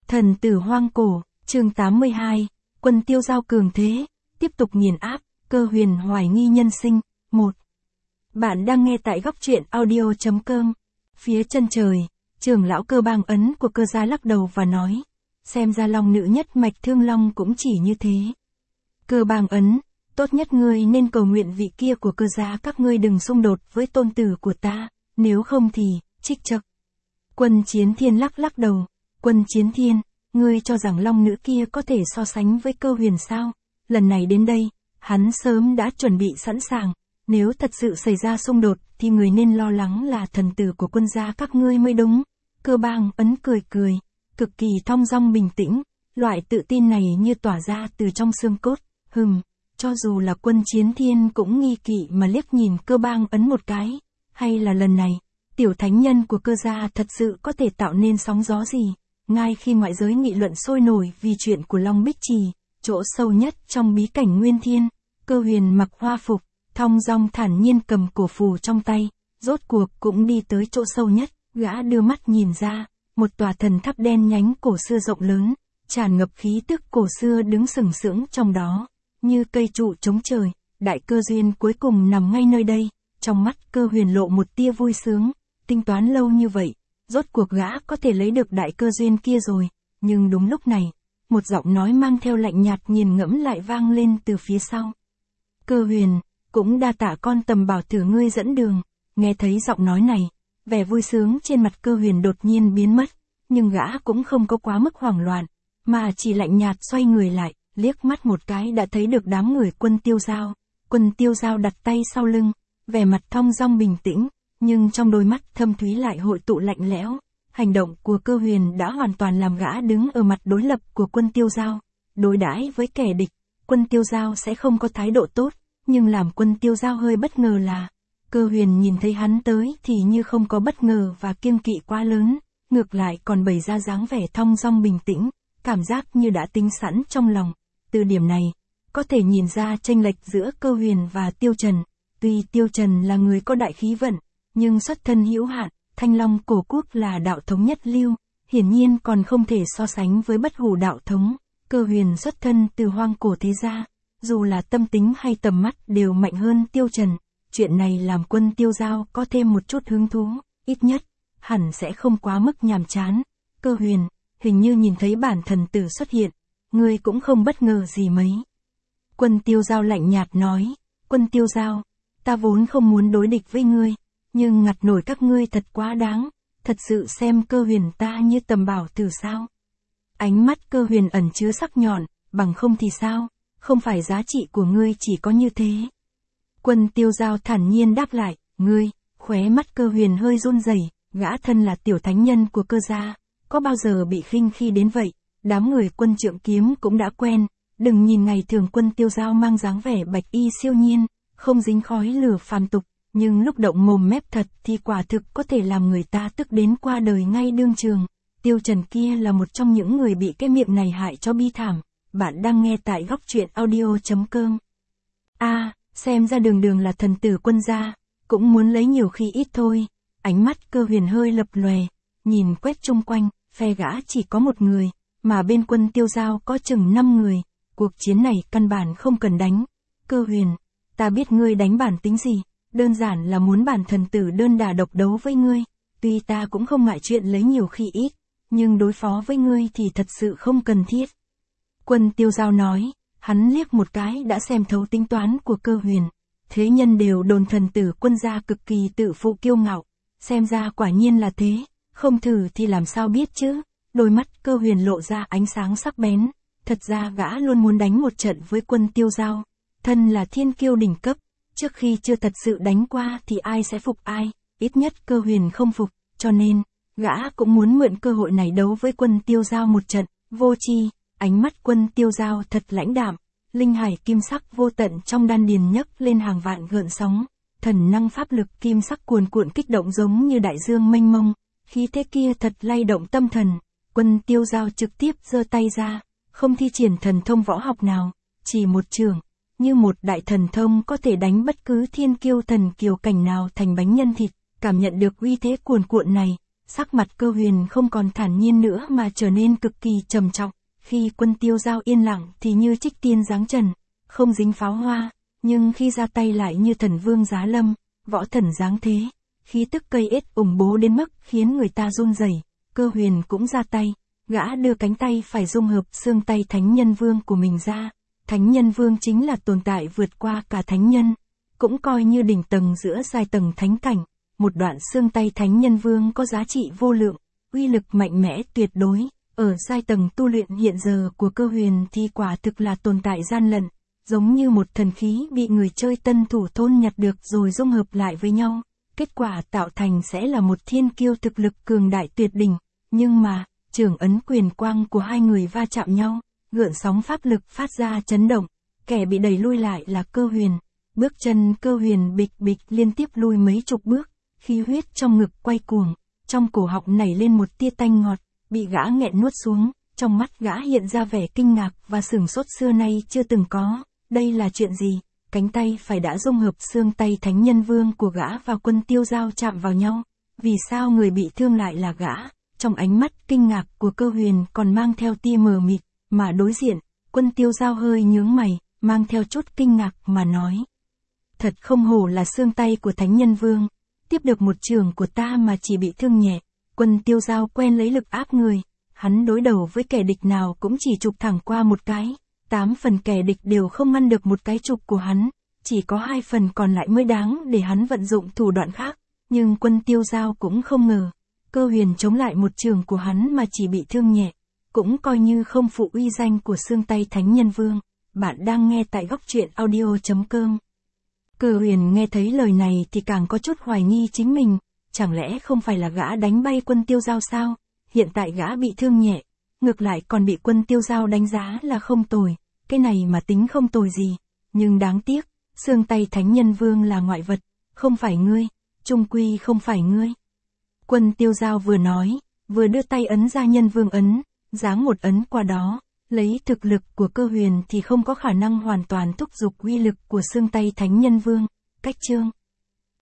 Thần tử hoang cổ, chương 82, quân tiêu giao cường thế, tiếp tục nghiền áp, Cơ Huyền hoài nghi nhân sinh, 1. Bạn đang nghe tại góc truyện audio.com. Phía chân trời, trưởng lão Cơ Bang Ấn của Cơ gia lắc đầu và nói, xem ra long nữ nhất mạch Thương Long cũng chỉ như thế. Cơ Bang Ấn, tốt nhất ngươi nên cầu nguyện vị kia của Cơ gia các ngươi đừng xung đột với tôn tử của ta, nếu không thì, trích chậc. Quân Chiến Thiên lắc đầu, Quân Chiến Thiên, ngươi cho rằng long nữ kia có thể so sánh với Cơ Huyền sao? Lần này đến đây, hắn sớm đã chuẩn bị sẵn sàng, nếu thật sự xảy ra xung đột thì người nên lo lắng là thần tử của quân gia các ngươi mới đúng. Cơ Bang Ấn cười, cực kỳ thong dong bình tĩnh, loại tự tin này như tỏa ra từ trong xương cốt. Cho dù là Quân Chiến Thiên cũng nghi kỵ mà liếc nhìn Cơ Bang Ấn một cái, hay là lần này, tiểu thánh nhân của Cơ gia thật sự có thể tạo nên sóng gió gì? Ngay khi ngoại giới nghị luận sôi nổi vì chuyện của Long Bích Trì, chỗ sâu nhất trong bí cảnh Nguyên Thiên, Cơ Huyền mặc hoa phục, thong dong thản nhiên cầm cổ phù trong tay, rốt cuộc cũng đi tới chỗ sâu nhất, gã đưa mắt nhìn ra, một tòa thần tháp đen nhánh cổ xưa rộng lớn, tràn ngập khí tức cổ xưa đứng sừng sững trong đó, như cây trụ chống trời, đại cơ duyên cuối cùng nằm ngay nơi đây. Trong mắt Cơ Huyền lộ một tia vui sướng, tính toán lâu như vậy, rốt cuộc gã có thể lấy được đại cơ duyên kia rồi, nhưng đúng lúc này, một giọng nói mang theo lạnh nhạt nghiền ngẫm lại vang lên từ phía sau. Cơ Huyền, cũng đa tạ con tầm bảo tử ngươi dẫn đường. Nghe thấy giọng nói này, vẻ vui sướng trên mặt Cơ Huyền đột nhiên biến mất, nhưng gã cũng không có quá mức hoảng loạn, mà chỉ lạnh nhạt xoay người lại, liếc mắt một cái đã thấy được đám người Quân Tiêu Giao. Quân Tiêu Giao đặt tay sau lưng, vẻ mặt thong dong bình tĩnh, nhưng trong đôi mắt thâm thúy lại hội tụ lạnh lẽo. Hành động của Cơ Huyền đã hoàn toàn làm gã đứng ở mặt đối lập của Quân Tiêu Giao. Đối đãi với kẻ địch, Quân Tiêu Giao sẽ không có thái độ tốt, nhưng làm Quân Tiêu Giao hơi bất ngờ là, Cơ Huyền nhìn thấy hắn tới thì như không có bất ngờ và kiêng kỵ quá lớn, ngược lại còn bày ra dáng vẻ thong dong bình tĩnh, cảm giác như đã tính sẵn trong lòng. Từ điểm này, có thể nhìn ra chênh lệch giữa Cơ Huyền và Tiêu Trần. Tuy Tiêu Trần là người có đại khí vận, nhưng xuất thân hữu hạn, Thanh Long cổ quốc là đạo thống nhất lưu, hiển nhiên còn không thể so sánh với Bất Hủ đạo thống. Cơ Huyền xuất thân từ hoang cổ thế gia, dù là tâm tính hay tầm mắt đều mạnh hơn Tiêu Trần. Chuyện này làm Quân Tiêu Giao có thêm một chút hứng thú, ít nhất, hẳn sẽ không quá mức nhàm chán. Cơ Huyền, hình như nhìn thấy bản thần tử xuất hiện, ngươi cũng không bất ngờ gì mấy. Quân Tiêu Giao lạnh nhạt nói, Quân Tiêu Giao, ta vốn không muốn đối địch với ngươi, nhưng ngặt nổi các ngươi thật quá đáng, thật sự xem Cơ Huyền ta như tầm bảo tử sao? Ánh mắt Cơ Huyền ẩn chứa sắc nhọn, bằng không thì sao, không phải giá trị của ngươi chỉ có như thế. Quân Tiêu Giao thản nhiên đáp lại, ngươi, khóe mắt Cơ Huyền hơi run rẩy, gã thân là tiểu thánh nhân của Cơ gia, có bao giờ bị khinh khi đến vậy, đám người Quân Trượng Kiếm cũng đã quen, đừng nhìn ngày thường Quân Tiêu Giao mang dáng vẻ bạch y siêu nhiên, không dính khói lửa phàm tục, nhưng lúc động mồm mép thật thì quả thực có thể làm người ta tức đến qua đời ngay đương trường. Tiêu Trần kia là một trong những người bị cái miệng này hại cho bi thảm. Bạn đang nghe tại góc truyện audio.com. Xem ra đường là thần tử Quân gia, cũng muốn lấy nhiều khi ít thôi. Ánh mắt Cơ Huyền hơi lập lòe, nhìn quét chung quanh, phe gã chỉ có một người, mà bên Quân Tiêu Giao có chừng 5 người. Cuộc chiến này căn bản không cần đánh. Cơ Huyền, ta biết ngươi đánh bản tính gì, đơn giản là muốn bản thần tử đơn đả độc đấu với ngươi. Tuy ta cũng không ngại chuyện lấy nhiều khi ít, nhưng đối phó với ngươi thì thật sự không cần thiết. Quân Tiêu Giao nói, hắn liếc một cái đã xem thấu tính toán của Cơ Huyền. Thế nhân đều đồn thần tử Quân gia cực kỳ tự phụ kiêu ngạo, xem ra quả nhiên là thế, không thử thì làm sao biết chứ. Đôi mắt Cơ Huyền lộ ra ánh sáng sắc bén, thật ra gã luôn muốn đánh một trận với Quân Tiêu Giao. Thân là thiên kiêu đỉnh cấp, trước khi chưa thật sự đánh qua thì ai sẽ phục ai, ít nhất Cơ Huyền không phục, cho nên, gã cũng muốn mượn cơ hội này đấu với Quân Tiêu Giao một trận. Vô tri, ánh mắt Quân Tiêu Giao thật lãnh đạm, linh hải kim sắc vô tận trong đan điền nhấc lên hàng vạn gợn sóng, thần năng pháp lực kim sắc cuồn cuộn kích động giống như đại dương mênh mông, khí thế kia thật lay động tâm thần. Quân Tiêu Giao trực tiếp giơ tay ra, không thi triển thần thông võ học nào, chỉ một chưởng, như một đại thần thông có thể đánh bất cứ thiên kiêu thần kiều cảnh nào thành bánh nhân thịt. Cảm nhận được uy thế cuồn cuộn này, Sắc mặt Cơ Huyền không còn thản nhiên nữa mà trở nên cực kỳ trầm trọng. Khi Quân Tiêu Giao yên lặng thì như trích tiên giáng trần, không dính pháo hoa, nhưng khi ra tay lại như thần vương giá lâm, võ thần giáng thế. Khí tức cây ết ủng bố đến mức khiến người ta run rẩy. Cơ Huyền cũng ra tay, gã đưa cánh tay phải dung hợp xương tay Thánh Nhân Vương của mình ra. Thánh Nhân Vương chính là tồn tại vượt qua cả thánh nhân, cũng coi như đỉnh tầng giữa giai tầng thánh cảnh. Một đoạn xương tay Thánh Nhân Vương có giá trị vô lượng, uy lực mạnh mẽ tuyệt đối. Ở giai tầng tu luyện hiện giờ của Cơ Huyền thì quả thực là tồn tại gian lận, giống như một thần khí bị người chơi tân thủ thôn nhặt được rồi dung hợp lại với nhau. Kết quả tạo thành sẽ là một thiên kiêu thực lực cường đại tuyệt đỉnh. Nhưng mà, trường ấn quyền quang của hai người va chạm nhau, gợn sóng pháp lực phát ra chấn động. Kẻ bị đẩy lui lại là Cơ Huyền. Bước chân Cơ Huyền bịch bịch liên tiếp lui mấy chục bước, khí huyết trong ngực quay cuồng, trong cổ họng nảy lên một tia tanh ngọt, bị gã nghẹn nuốt xuống. Trong mắt gã hiện ra vẻ kinh ngạc và sửng sốt xưa nay chưa từng có. Đây là chuyện gì? Cánh tay phải đã dung hợp xương tay Thánh Nhân Vương của gã và Quân Tiêu Giao chạm vào nhau. Vì sao người bị thương lại là gã? Trong ánh mắt kinh ngạc của Cơ Huyền còn mang theo tia mờ mịt, mà đối diện, Quân Tiêu Giao hơi nhướng mày, mang theo chút kinh ngạc mà nói. Thật không hổ là xương tay của Thánh Nhân Vương, tiếp được một trường của ta mà chỉ bị thương nhẹ. Quân Tiêu Giao quen lấy lực áp người, hắn đối đầu với kẻ địch nào cũng chỉ chụp thẳng qua một cái. 8 phần kẻ địch đều không ngăn được một cái chụp của hắn, chỉ có 2 phần còn lại mới đáng để hắn vận dụng thủ đoạn khác. Nhưng Quân Tiêu Giao cũng không ngờ, Cơ Huyền chống lại một trường của hắn mà chỉ bị thương nhẹ, cũng coi như không phụ uy danh của xương tay Thánh Nhân Vương. Bạn đang nghe tại Góc Truyện Audio.com. Cơ Huyền nghe thấy lời này thì càng có chút hoài nghi chính mình, chẳng lẽ không phải là gã đánh bay Quân Tiêu Giao sao? Hiện tại gã bị thương nhẹ, ngược lại còn bị Quân Tiêu Giao đánh giá là không tồi, cái này mà tính không tồi gì, nhưng đáng tiếc, xương tay Thánh Nhân Vương là ngoại vật, không phải ngươi, chung quy không phải ngươi. Quân Tiêu Giao vừa nói, vừa đưa tay ấn ra Nhân Vương ấn, giáng một ấn qua đó, lấy thực lực của Cơ Huyền thì không có khả năng hoàn toàn thúc giục uy lực của xương tay Thánh Nhân Vương. Cách chương